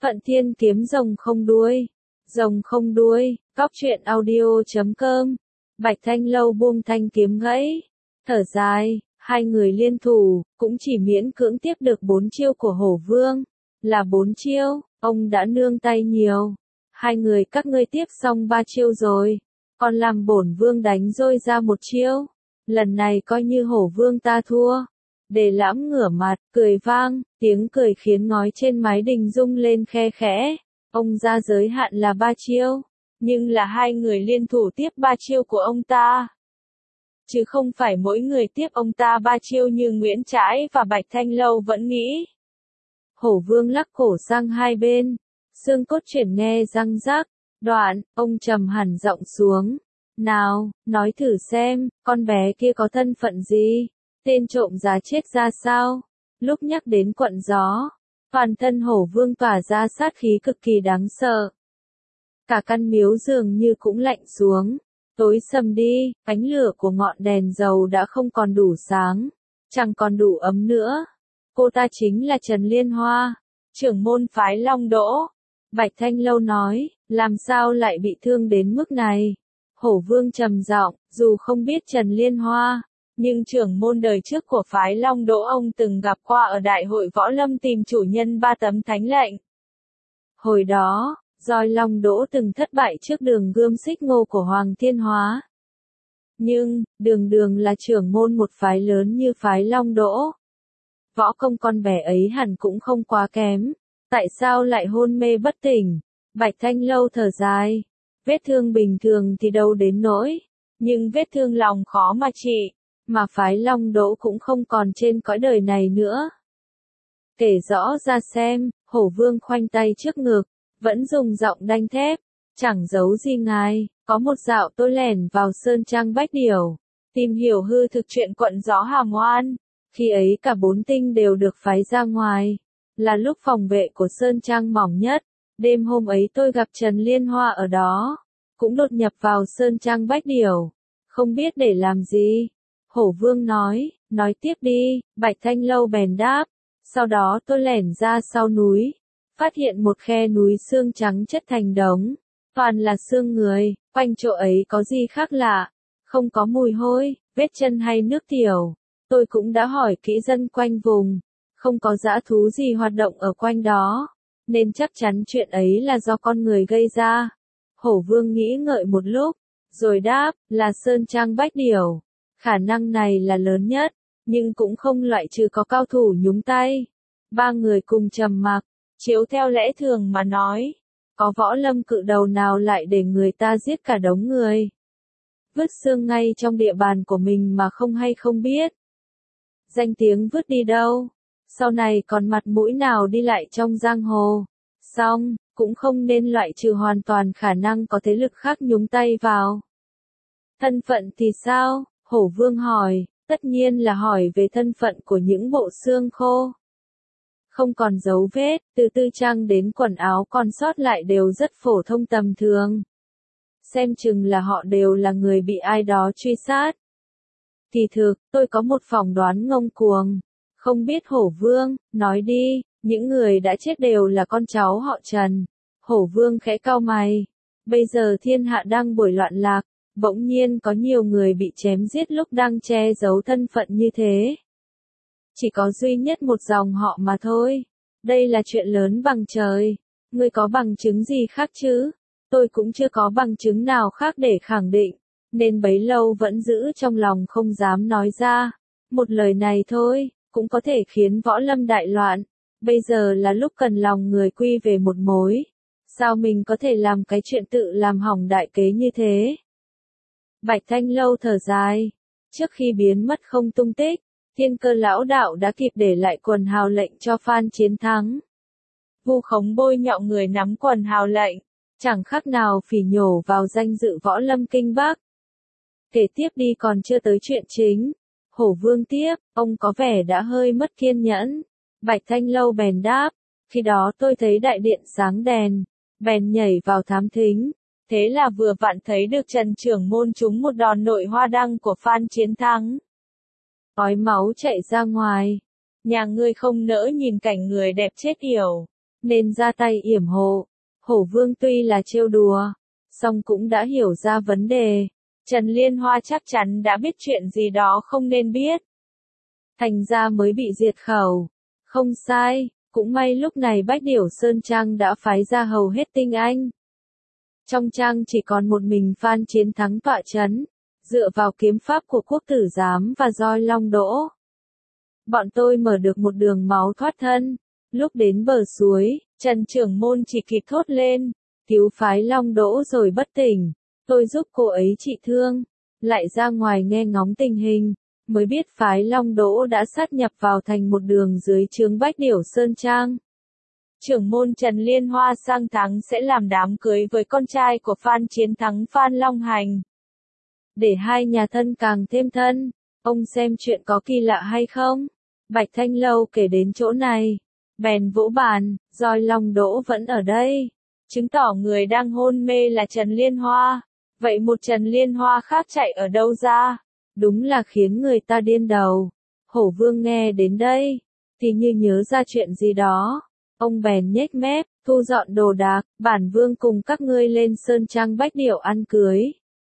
Phận Thiên kiếm rồng không đuôi. Rồng không đuôi, cóc truyện audio.com. Bạch Thanh Lâu buông thanh kiếm gãy. Thở dài, hai người liên thủ, cũng chỉ miễn cưỡng tiếp được 4 chiêu của Hổ Vương. Là 4 chiêu, ông đã nương tay nhiều. Hai người các ngươi tiếp xong 3 chiêu rồi. Còn làm bổn vương đánh rôi ra 1 chiêu. Lần này coi như Hổ Vương ta thua. Đề Lãm ngửa mặt, cười vang, tiếng cười khiến ngói trên mái đình rung lên khe khẽ. Ông ra giới hạn là 3 chiêu, nhưng là hai người liên thủ tiếp 3 chiêu của ông ta. Chứ không phải mỗi người tiếp ông ta 3 chiêu như Nguyễn Trãi và Bạch Thanh Lâu vẫn nghĩ. Hổ Vương lắc cổ sang hai bên, xương cốt chuyển nghe răng rắc, đoạn, ông trầm hẳn giọng xuống. Nào, nói thử xem, con bé kia có thân phận gì? Tên trộm giá chết ra sao? Lúc nhắc đến Quận Gió, toàn thân Hổ Vương tỏa ra sát khí cực kỳ đáng sợ. Cả căn miếu dường như cũng lạnh xuống. Tối sầm đi, ánh lửa của ngọn đèn dầu đã không còn đủ sáng, chẳng còn đủ ấm nữa. Cô ta chính là Trần Liên Hoa, trưởng môn phái Long Đỗ. Bạch Thanh Lâu nói, làm sao lại bị thương đến mức này? Hổ Vương trầm giọng, dù không biết Trần Liên Hoa, nhưng trưởng môn đời trước của phái Long Đỗ ông từng gặp qua ở đại hội võ lâm tìm chủ nhân 3 tấm thánh lệnh. Hồi đó, Roi Long Đỗ từng thất bại trước Đường Gươm Xích Ngô của Hoàng Thiên Hóa. Nhưng, Đường là trưởng môn một phái lớn như phái Long Đỗ. Võ công con bé ấy hẳn cũng không quá kém. Tại sao lại hôn mê bất tỉnh? Bạch Thanh Lâu thở dài. Vết thương bình thường thì đâu đến nỗi. Nhưng vết thương lòng khó mà trị. Mà phái Long Đỗ cũng không còn trên cõi đời này nữa. Kể rõ ra xem, Hổ Vương khoanh tay trước ngực, vẫn dùng giọng đanh thép. Chẳng giấu gì ngài, có một dạo tôi lẻn vào Sơn Trang Bách Điểu, tìm hiểu hư thực chuyện Quận Gió Hàm Oan. Khi ấy cả 4 tinh đều được phái ra ngoài, là lúc phòng vệ của Sơn Trang mỏng nhất. Đêm hôm ấy tôi gặp Trần Liên Hoa ở đó, cũng đột nhập vào Sơn Trang Bách Điểu, không biết để làm gì. Hổ Vương nói tiếp đi. Bạch Thanh Lâu bèn đáp, sau đó tôi lẻn ra sau núi, phát hiện một khe núi xương trắng chất thành đống, toàn là xương người, quanh chỗ ấy có gì khác lạ, không có mùi hôi, vết chân hay nước tiểu. Tôi cũng đã hỏi kỹ dân quanh vùng, không có dã thú gì hoạt động ở quanh đó, nên chắc chắn chuyện ấy là do con người gây ra. Hổ Vương nghĩ ngợi một lúc, rồi đáp, là Sơn Trang Bách Điểu. Khả năng này là lớn nhất, nhưng cũng không loại trừ có cao thủ nhúng tay. 3 người cùng trầm mặc, chiếu theo lẽ thường mà nói, có võ lâm cự đầu nào lại để người ta giết cả đống người, vứt xương ngay trong địa bàn của mình mà không hay không biết. Danh tiếng vứt đi đâu, sau này còn mặt mũi nào đi lại trong giang hồ. Xong, cũng không nên loại trừ hoàn toàn khả năng có thế lực khác nhúng tay vào. Thân phận thì sao? Hổ Vương hỏi, tất nhiên là hỏi về thân phận của những bộ xương khô. Không còn dấu vết, từ tư trang đến quần áo còn sót lại đều rất phổ thông tầm thường. Xem chừng là họ đều là người bị ai đó truy sát. Kỳ thực, tôi có một phỏng đoán ngông cuồng. Không biết Hổ Vương, nói đi, những người đã chết đều là con cháu họ Trần. Hổ Vương khẽ cau mày. Bây giờ thiên hạ đang bội loạn lạc, bỗng nhiên có nhiều người bị chém giết lúc đang che giấu thân phận như thế. Chỉ có duy nhất một dòng họ mà thôi. Đây là chuyện lớn bằng trời. Ngươi có bằng chứng gì khác chứ? Tôi cũng chưa có bằng chứng nào khác để khẳng định, nên bấy lâu vẫn giữ trong lòng không dám nói ra. Một lời này thôi, cũng có thể khiến võ lâm đại loạn. Bây giờ là lúc cần lòng người quy về một mối. Sao mình có thể làm cái chuyện tự làm hỏng đại kế như thế? Bạch Thanh Lâu thở dài. Trước khi biến mất không tung tích, Thiên Cơ lão đạo đã kịp để lại quần hào lệnh cho Phan Chiến Thắng. Vu khống bôi nhọ người nắm quần hào lệnh, chẳng khác nào phỉ nhổ vào danh dự võ lâm Kinh Bắc. Kể tiếp đi, còn chưa tới chuyện chính. Hổ Vương tiếp, ông có vẻ đã hơi mất kiên nhẫn. Bạch Thanh Lâu bèn đáp, khi đó tôi thấy đại điện sáng đèn, bèn nhảy vào thám thính. Thế là vừa vặn thấy được Trần trưởng môn trúng một đòn nội hoa đăng của Phan Chiến Thắng. Ói máu chạy ra ngoài. Nhà ngươi không nỡ nhìn cảnh người đẹp chết yểu. nên ra tay yểm hộ. Hổ Vương tuy là trêu đùa, song cũng đã hiểu ra vấn đề. Trần Liên Hoa chắc chắn đã biết chuyện gì đó không nên biết. Thành ra mới bị diệt khẩu. Không sai, cũng may lúc này Bách Điểu Sơn Trang đã phái ra hầu hết tinh anh. Trong trang chỉ còn một mình Phan Chiến Thắng tọa chấn, dựa vào kiếm pháp của Quốc Tử Giám và roi long đỗ. Bọn tôi mở được một đường máu thoát thân. Lúc đến bờ suối, Trần trưởng môn chỉ kịp thốt lên, cứu phái long đỗ rồi bất tỉnh. Tôi giúp cô ấy trị thương, lại ra ngoài nghe ngóng tình hình, mới biết phái long đỗ đã sát nhập vào thành một đường dưới trướng Bách Điểu Sơn Trang. Trưởng môn Trần Liên Hoa sang tháng sẽ làm đám cưới với con trai của Phan Chiến Thắng Phan Long Hành. Để hai nhà thân càng thêm thân, ông xem chuyện có kỳ lạ hay không? Bạch Thanh Lâu kể đến chỗ này, bèn vỗ bàn, roi long đỗ vẫn ở đây, chứng tỏ người đang hôn mê là Trần Liên Hoa. Vậy một Trần Liên Hoa khác chạy ở đâu ra? Đúng là khiến người ta điên đầu. Hổ Vương nghe đến đây, thì như nhớ ra chuyện gì đó. Ông bèn nhếch mép, thu dọn đồ đạc, bản vương cùng các ngươi lên Sơn Trang Bách Điểu ăn cưới.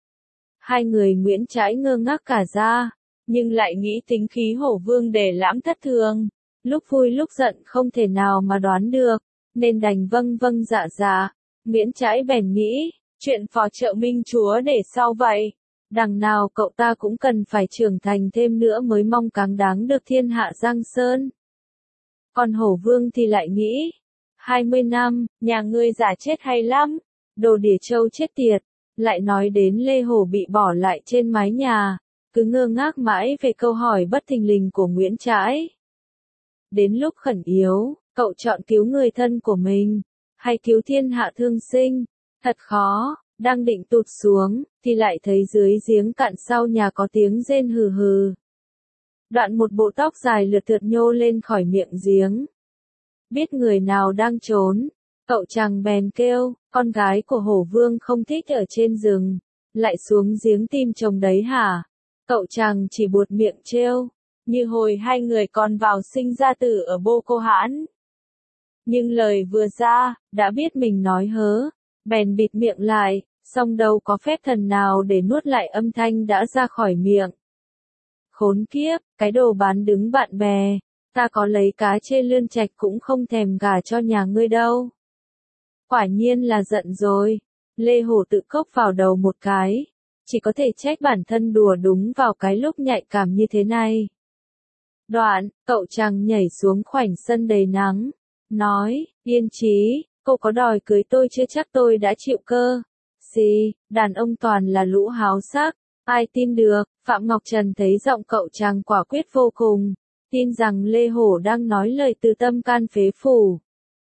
Hai người Nguyễn Trãi ngơ ngác cả ra, nhưng lại nghĩ tính khí Hổ Vương để lãm thất thường. Lúc vui lúc giận không thể nào mà đoán được, nên đành vâng vâng dạ dạ. Nguyễn Trãi bèn nghĩ, chuyện phò trợ minh chúa để sau vậy. Đằng nào cậu ta cũng cần phải trưởng thành thêm nữa mới mong cáng đáng được thiên hạ Giang Sơn. Còn Hổ Vương thì lại nghĩ, 20 năm, nhà ngươi giả chết hay lắm, đồ đỉa trâu chết tiệt, lại nói đến Lê Hổ bị bỏ lại trên mái nhà, cứ ngơ ngác mãi về câu hỏi bất thình lình của Nguyễn Trãi. Đến lúc khẩn yếu, cậu chọn cứu người thân của mình, hay cứu thiên hạ thương sinh, thật khó. Đang định tụt xuống, thì lại thấy dưới giếng cạn sau nhà có tiếng rên hừ hừ. Đoạn một bộ tóc dài lượt thượt nhô lên khỏi miệng giếng. Biết người nào đang trốn, cậu chàng bèn kêu, con gái của Hổ Vương không thích ở trên rừng, lại xuống giếng tìm chồng đấy hả? Cậu chàng chỉ buột miệng trêu, như hồi hai người còn vào sinh ra tử ở Bô Cô Hãn. Nhưng lời vừa ra, đã biết mình nói hớ, bèn bịt miệng lại, song đâu có phép thần nào để nuốt lại âm thanh đã ra khỏi miệng. Khốn kiếp, cái đồ bán đứng bạn bè, ta có lấy cá chê lươn trạch cũng không thèm gả cho nhà ngươi đâu. Quả nhiên là giận rồi, Lê Hổ tự cốc vào đầu một cái, chỉ có thể trách bản thân đùa đúng vào cái lúc nhạy cảm như thế này. Đoạn, cậu chàng nhảy xuống khoảnh sân đầy nắng, nói, Yên Chí, cô có đòi cưới tôi chưa chắc tôi đã chịu cơ. Xì, đàn ông toàn là lũ háo sắc, ai tin được. Phạm Ngọc Trần thấy giọng cậu chàng quả quyết vô cùng, tin rằng Lê Hổ đang nói lời từ tâm can phế phủ.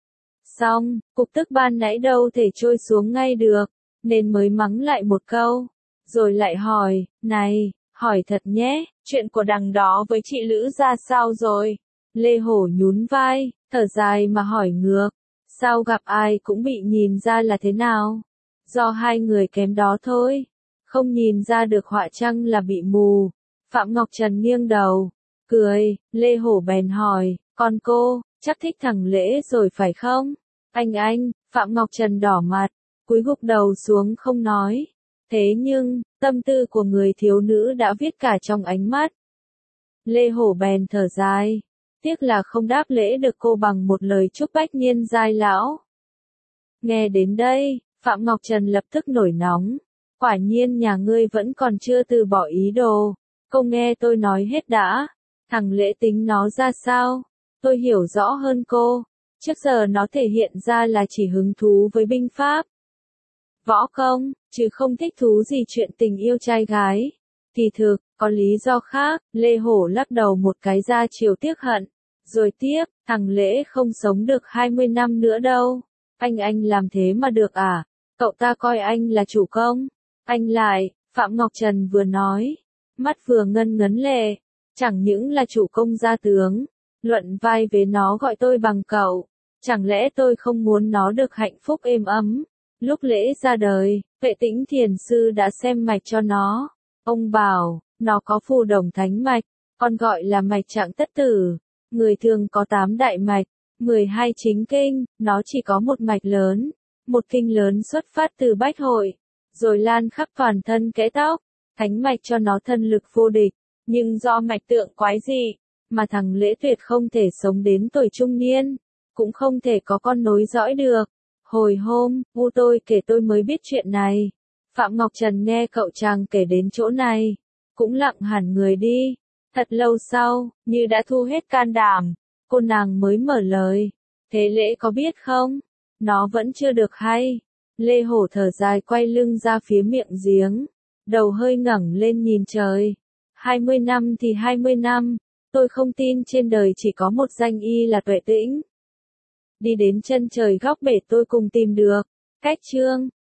Xong, cục tức ban nãy đâu thể trôi xuống ngay được, nên mới mắng lại một câu, rồi lại hỏi, này, hỏi thật nhé, chuyện của đằng đó với chị Lữ ra sao rồi? Lê Hổ nhún vai, thở dài mà hỏi ngược, sao gặp ai cũng bị nhìn ra là thế nào? Do hai người kém đó thôi, không nhìn ra được họa chăng là bị mù. Phạm Ngọc Trần nghiêng đầu, cười, Lê Hổ bèn hỏi, còn cô, chắc thích thằng Lễ rồi phải không? Anh, Phạm Ngọc Trần đỏ mặt, cúi gục đầu xuống không nói. Thế nhưng, tâm tư của người thiếu nữ đã viết cả trong ánh mắt. Lê Hổ bèn thở dài, tiếc là không đáp lễ được cô bằng một lời chúc bách niên giai lão. Nghe đến đây, Phạm Ngọc Trần lập tức nổi nóng. Quả nhiên nhà ngươi vẫn còn chưa từ bỏ ý đồ. Cô nghe tôi nói hết đã. Thằng Lễ tính nó ra sao? Tôi hiểu rõ hơn cô. Trước giờ nó thể hiện ra là chỉ hứng thú với binh pháp, võ công, chứ không thích thú gì chuyện tình yêu trai gái. Kỳ thực, có lý do khác. Lê Hổ lắc đầu một cái ra chiều tiếc hận. Rồi tiếp, thằng Lễ không sống được 20 năm nữa đâu. Anh làm thế mà được à? Cậu ta coi anh là chủ công. Anh lại, Phạm Ngọc Trần vừa nói, mắt vừa ngân ngấn lệ, chẳng những là chủ công gia tướng, luận vai với nó gọi tôi bằng cậu, chẳng lẽ tôi không muốn nó được hạnh phúc êm ấm. Lúc Lễ ra đời, Vệ Tĩnh Thiền Sư đã xem mạch cho nó, ông bảo, nó có phù đồng thánh mạch, còn gọi là mạch trạng tất tử, người thường có 8 đại mạch, 12 chính kinh, nó chỉ có một mạch lớn. Một kinh lớn xuất phát từ bách hội, rồi lan khắp toàn thân kẽ tóc, thánh mạch cho nó thân lực vô địch. Nhưng do mạch tượng quái dị, mà thằng Lễ Tuyệt không thể sống đến tuổi trung niên, cũng không thể có con nối dõi được. Hồi hôm, tôi kể tôi mới biết chuyện này. Phạm Ngọc Trần nghe cậu chàng kể đến chỗ này, cũng lặng hẳn người đi. Thật lâu sau, như đã thu hết can đảm, cô nàng mới mở lời. Thế Lễ có biết không? Nó vẫn chưa được hay. Lê Hổ thở dài quay lưng ra phía miệng giếng, đầu hơi ngẩng lên nhìn trời. 20 năm thì 20 năm, tôi không tin trên đời chỉ có một danh y là Tuệ Tĩnh. Đi đến chân trời góc bể tôi cùng tìm được. Cách chương